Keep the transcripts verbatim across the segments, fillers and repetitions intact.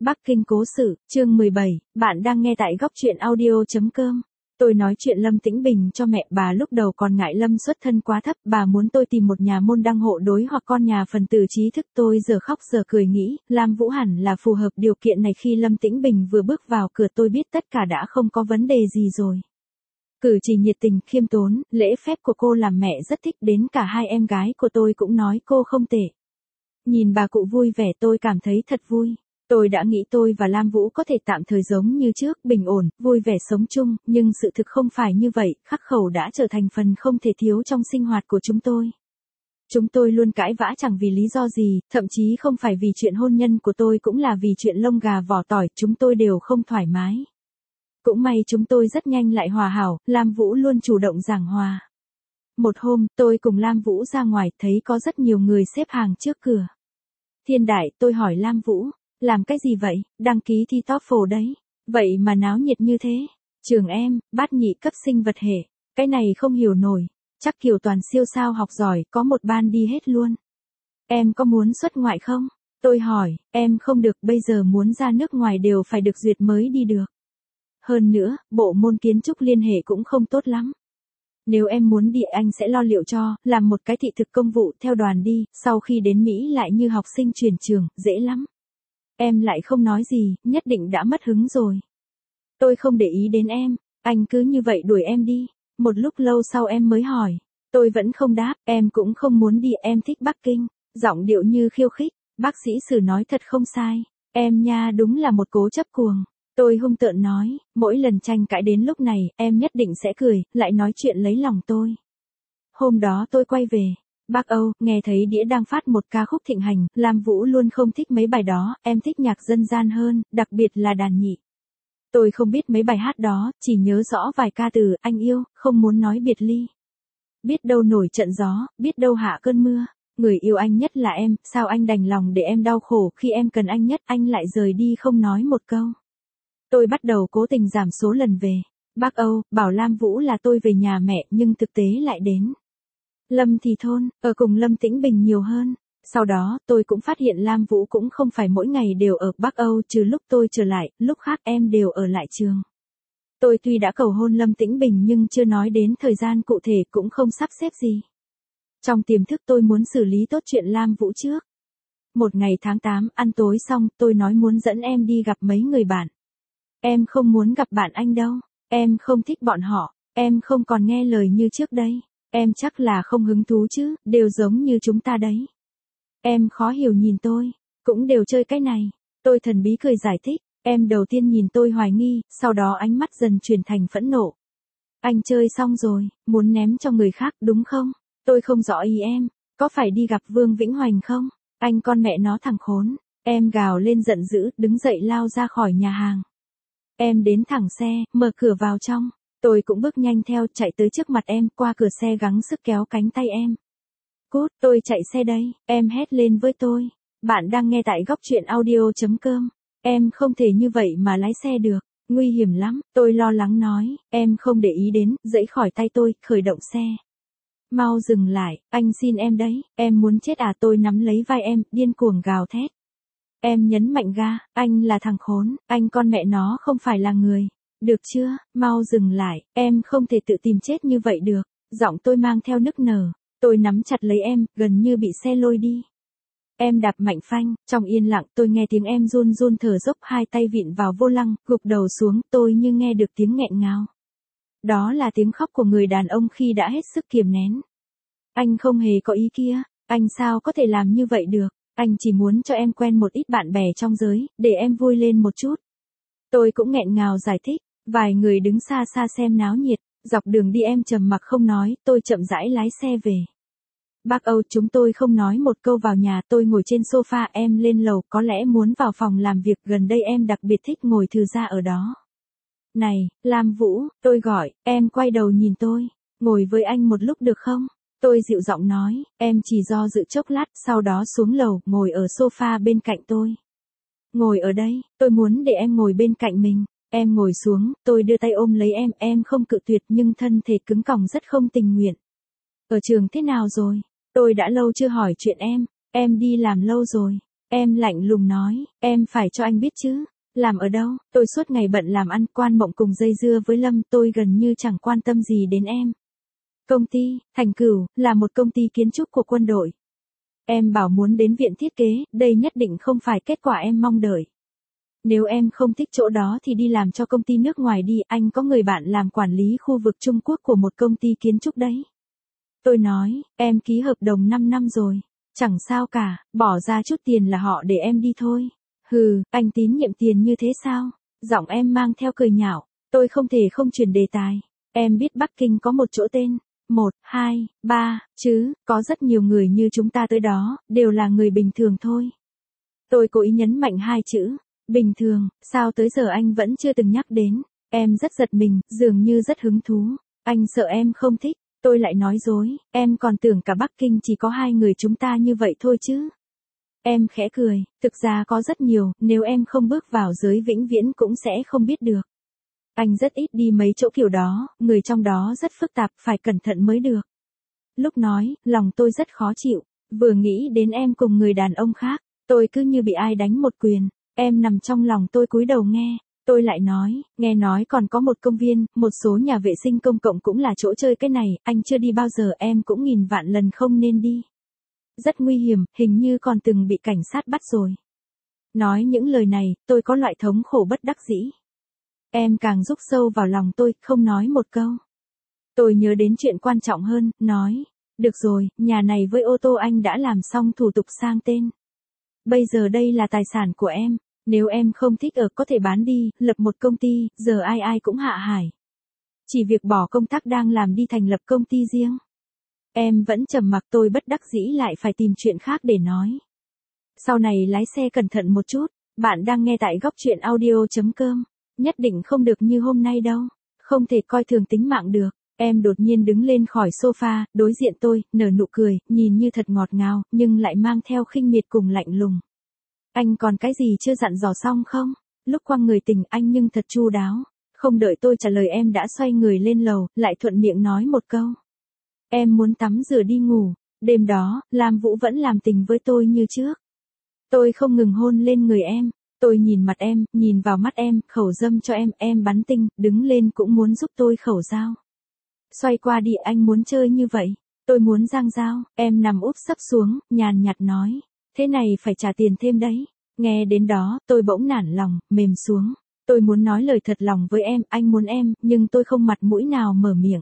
Bắc Kinh cố sự, chương mười bảy, bạn đang nghe tại góc truyện audio.com. Tôi nói chuyện Lâm Tĩnh Bình cho mẹ bà lúc đầu còn ngại Lâm xuất thân quá thấp, bà muốn tôi tìm một nhà môn đăng hộ đối hoặc con nhà phần tử trí thức. Tôi giờ khóc giờ cười nghĩ, Lam Vũ hẳn là phù hợp điều kiện này. Khi Lâm Tĩnh Bình vừa bước vào cửa tôi biết tất cả đã không có vấn đề gì rồi. Cử chỉ nhiệt tình, khiêm tốn, lễ phép của cô làm mẹ rất thích, đến cả hai em gái của tôi cũng nói cô không tệ. Nhìn bà cụ vui vẻ tôi cảm thấy thật vui. Tôi đã nghĩ tôi và Lam Vũ có thể tạm thời giống như trước, bình ổn, vui vẻ sống chung, nhưng sự thực không phải như vậy, khắc khẩu đã trở thành phần không thể thiếu trong sinh hoạt của chúng tôi. Chúng tôi luôn cãi vã chẳng vì lý do gì, thậm chí không phải vì chuyện hôn nhân của tôi cũng là vì chuyện lông gà vỏ tỏi, chúng tôi đều không thoải mái. Cũng may chúng tôi rất nhanh lại hòa hảo, Lam Vũ luôn chủ động giảng hòa. Một hôm, tôi cùng Lam Vũ ra ngoài, thấy có rất nhiều người xếp hàng trước cửa. Thiên đại, tôi hỏi Lam Vũ, làm cái gì vậy, đăng ký thi TOEFL đấy, vậy mà náo nhiệt như thế. Trường em, bát nhị cấp sinh vật hệ, cái này không hiểu nổi, chắc kiểu toàn siêu sao học giỏi, có một ban đi hết luôn. Em có muốn xuất ngoại không? Tôi hỏi, em không được, bây giờ muốn ra nước ngoài đều phải được duyệt mới đi được. Hơn nữa, bộ môn kiến trúc liên hệ cũng không tốt lắm. Nếu em muốn đi anh sẽ lo liệu cho, làm một cái thị thực công vụ theo đoàn đi, sau khi đến Mỹ lại như học sinh chuyển trường, dễ lắm. Em lại không nói gì, nhất định đã mất hứng rồi. Tôi không để ý đến em, anh cứ như vậy đuổi em đi. Một lúc lâu sau em mới hỏi, tôi vẫn không đáp, em cũng không muốn đi, em thích Bắc Kinh, giọng điệu như khiêu khích, bác sĩ Sử nói thật không sai, em nha đúng là một cố chấp cuồng. Tôi hung tợn nói, mỗi lần tranh cãi đến lúc này, em nhất định sẽ cười, lại nói chuyện lấy lòng tôi. Hôm đó tôi quay về Bắc Âu, nghe thấy đĩa đang phát một ca khúc thịnh hành, Lam Vũ luôn không thích mấy bài đó, em thích nhạc dân gian hơn, đặc biệt là đàn nhị. Tôi không biết mấy bài hát đó, chỉ nhớ rõ vài ca từ, anh yêu, không muốn nói biệt ly. Biết đâu nổi trận gió, biết đâu hạ cơn mưa, người yêu anh nhất là em, sao anh đành lòng để em đau khổ, khi em cần anh nhất anh lại rời đi không nói một câu. Tôi bắt đầu cố tình giảm số lần về Bắc Âu, bảo Lam Vũ là tôi về nhà mẹ, nhưng thực tế lại đến Lâm Thì Thôn, ở cùng Lâm Tĩnh Bình nhiều hơn. Sau đó, tôi cũng phát hiện Lam Vũ cũng không phải mỗi ngày đều ở Bắc Âu, trừ lúc tôi trở lại, lúc khác em đều ở lại trường. Tôi tuy đã cầu hôn Lâm Tĩnh Bình nhưng chưa nói đến thời gian cụ thể, cũng không sắp xếp gì. Trong tiềm thức tôi muốn xử lý tốt chuyện Lam Vũ trước. Một ngày tháng tám, ăn tối xong, tôi nói muốn dẫn em đi gặp mấy người bạn. Em không muốn gặp bạn anh đâu, em không thích bọn họ, em không còn nghe lời như trước đây. Em chắc là không hứng thú chứ, đều giống như chúng ta đấy. Em khó hiểu nhìn tôi, cũng đều chơi cái này. Tôi thần bí cười giải thích, em đầu tiên nhìn tôi hoài nghi, sau đó ánh mắt dần chuyển thành phẫn nộ. Anh chơi xong rồi, muốn ném cho người khác đúng không? Tôi không rõ ý em, có phải đi gặp Vương Vĩnh Hoành không? Anh con mẹ nó thằng khốn, em gào lên giận dữ, đứng dậy lao ra khỏi nhà hàng. Em đến thẳng xe, mở cửa vào trong. Tôi cũng bước nhanh theo, chạy tới trước mặt em, qua cửa xe gắng sức kéo cánh tay em. Cút, tôi chạy xe đây, em hét lên với tôi. Bạn đang nghe tại góc truyện audio.com. Em không thể như vậy mà lái xe được, nguy hiểm lắm, tôi lo lắng nói, em không để ý đến, giãy khỏi tay tôi, khởi động xe. Mau dừng lại, anh xin em đấy, em muốn chết à? Tôi nắm lấy vai em, điên cuồng gào thét. Em nhấn mạnh ga, anh là thằng khốn, anh con mẹ nó không phải là người. Được chưa, mau dừng lại, em không thể tự tìm chết như vậy được. Giọng tôi mang theo nức nở, tôi nắm chặt lấy em, gần như bị xe lôi đi. Em đạp mạnh phanh, trong yên lặng tôi nghe tiếng em run run thở dốc, hai tay vịn vào vô lăng, gục đầu xuống, tôi như nghe được tiếng nghẹn ngào. Đó là tiếng khóc của người đàn ông khi đã hết sức kiềm nén. Anh không hề có ý kia, anh sao có thể làm như vậy được, anh chỉ muốn cho em quen một ít bạn bè trong giới, để em vui lên một chút. Tôi cũng nghẹn ngào giải thích. Vài người đứng xa xa xem náo nhiệt, dọc đường đi em trầm mặc không nói, tôi chậm rãi lái xe về Bắc Âu. Chúng tôi không nói một câu vào nhà, tôi ngồi trên sofa, em lên lầu, có lẽ muốn vào phòng làm việc, gần đây em đặc biệt thích ngồi thư ra ở đó. Này, Lam Vũ, tôi gọi, em quay đầu nhìn tôi, ngồi với anh một lúc được không? Tôi dịu giọng nói, em chỉ do dự chốc lát, sau đó xuống lầu, ngồi ở sofa bên cạnh tôi. Ngồi ở đây, tôi muốn để em ngồi bên cạnh mình. Em ngồi xuống, tôi đưa tay ôm lấy em, em không cự tuyệt nhưng thân thể cứng còng rất không tình nguyện. Ở trường thế nào rồi? Tôi đã lâu chưa hỏi chuyện em, em đi làm lâu rồi. Em lạnh lùng nói, em phải cho anh biết chứ. Làm ở đâu, tôi suốt ngày bận làm ăn, Quan Mộng cùng dây dưa với Lâm, tôi gần như chẳng quan tâm gì đến em. Công ty, Thành Cửu, là một công ty kiến trúc của quân đội. Em bảo muốn đến viện thiết kế, đây nhất định không phải kết quả em mong đợi. Nếu em không thích chỗ đó thì đi làm cho công ty nước ngoài đi, anh có người bạn làm quản lý khu vực Trung Quốc của một công ty kiến trúc đấy. Tôi nói, em ký hợp đồng năm năm rồi. Chẳng sao cả, bỏ ra chút tiền là họ để em đi thôi. Hừ, anh tín nhiệm tiền như thế sao? Giọng em mang theo cười nhạo, tôi không thể không chuyển đề tài. Em biết Bắc Kinh có một chỗ tên, một, hai, ba, chứ, có rất nhiều người như chúng ta tới đó, đều là người bình thường thôi. Tôi cố ý nhấn mạnh hai chữ, bình thường, sao tới giờ anh vẫn chưa từng nhắc đến. Em rất giật mình, dường như rất hứng thú. Anh sợ em không thích. Tôi lại nói dối, em còn tưởng cả Bắc Kinh chỉ có hai người chúng ta như vậy thôi chứ. Em khẽ cười, thực ra có rất nhiều, nếu em không bước vào giới vĩnh viễn cũng sẽ không biết được. Anh rất ít đi mấy chỗ kiểu đó, người trong đó rất phức tạp, phải cẩn thận mới được. Lúc nói, lòng tôi rất khó chịu, vừa nghĩ đến em cùng người đàn ông khác, tôi cứ như bị ai đánh một quyền, em nằm trong lòng tôi cúi đầu nghe. Tôi lại nói, nghe nói còn có một công viên, một số nhà vệ sinh công cộng cũng là chỗ chơi cái này, anh chưa đi bao giờ, em cũng nghìn vạn lần không nên đi. Rất nguy hiểm, hình như còn từng bị cảnh sát bắt rồi. Nói những lời này, tôi có loại thống khổ bất đắc dĩ. Em càng rúc sâu vào lòng tôi, không nói một câu. Tôi nhớ đến chuyện quan trọng hơn, nói, được rồi, nhà này với ô tô anh đã làm xong thủ tục sang tên. Bây giờ đây là tài sản của em. Nếu em không thích ở có thể bán đi, lập một công ty, giờ ai ai cũng hạ hải. Chỉ việc bỏ công tác đang làm đi thành lập công ty riêng. Em vẫn trầm mặc, tôi bất đắc dĩ lại phải tìm chuyện khác để nói. Sau này lái xe cẩn thận một chút, bạn đang nghe tại góc truyện audio.com. Nhất định không được như hôm nay đâu, không thể coi thường tính mạng được. Em đột nhiên đứng lên khỏi sofa, đối diện tôi, nở nụ cười, nhìn như thật ngọt ngào, nhưng lại mang theo khinh miệt cùng lạnh lùng. Anh còn cái gì chưa dặn dò xong không? Lúc quăng người tình anh nhưng thật chu đáo. Không đợi tôi trả lời em đã xoay người lên lầu, lại thuận miệng nói một câu. Em muốn tắm rửa đi ngủ. Đêm đó, Lam Vũ vẫn làm tình với tôi như trước. Tôi không ngừng hôn lên người em. Tôi nhìn mặt em, nhìn vào mắt em, khẩu dâm cho em, em bắn tinh, đứng lên cũng muốn giúp tôi khẩu dao. Xoay qua đi, anh muốn chơi như vậy. Tôi muốn giang dao, em nằm úp sấp xuống, nhàn nhạt nói. Thế này phải trả tiền thêm đấy. Nghe đến đó, tôi bỗng nản lòng, mềm xuống. Tôi muốn nói lời thật lòng với em, anh muốn em, nhưng tôi không mặt mũi nào mở miệng.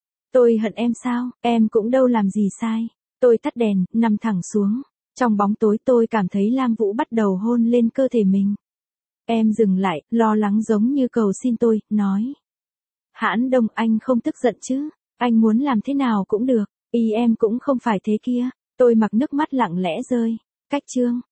Tôi hận em sao, em cũng đâu làm gì sai. Tôi tắt đèn, nằm thẳng xuống. Trong bóng tối tôi cảm thấy Lam Vũ bắt đầu hôn lên cơ thể mình. Em dừng lại, lo lắng giống như cầu xin tôi, nói. Hãn Đông, anh không tức giận chứ, anh muốn làm thế nào cũng được, ý em cũng không phải thế kia. Tôi mặc nước mắt lặng lẽ rơi. Cách chương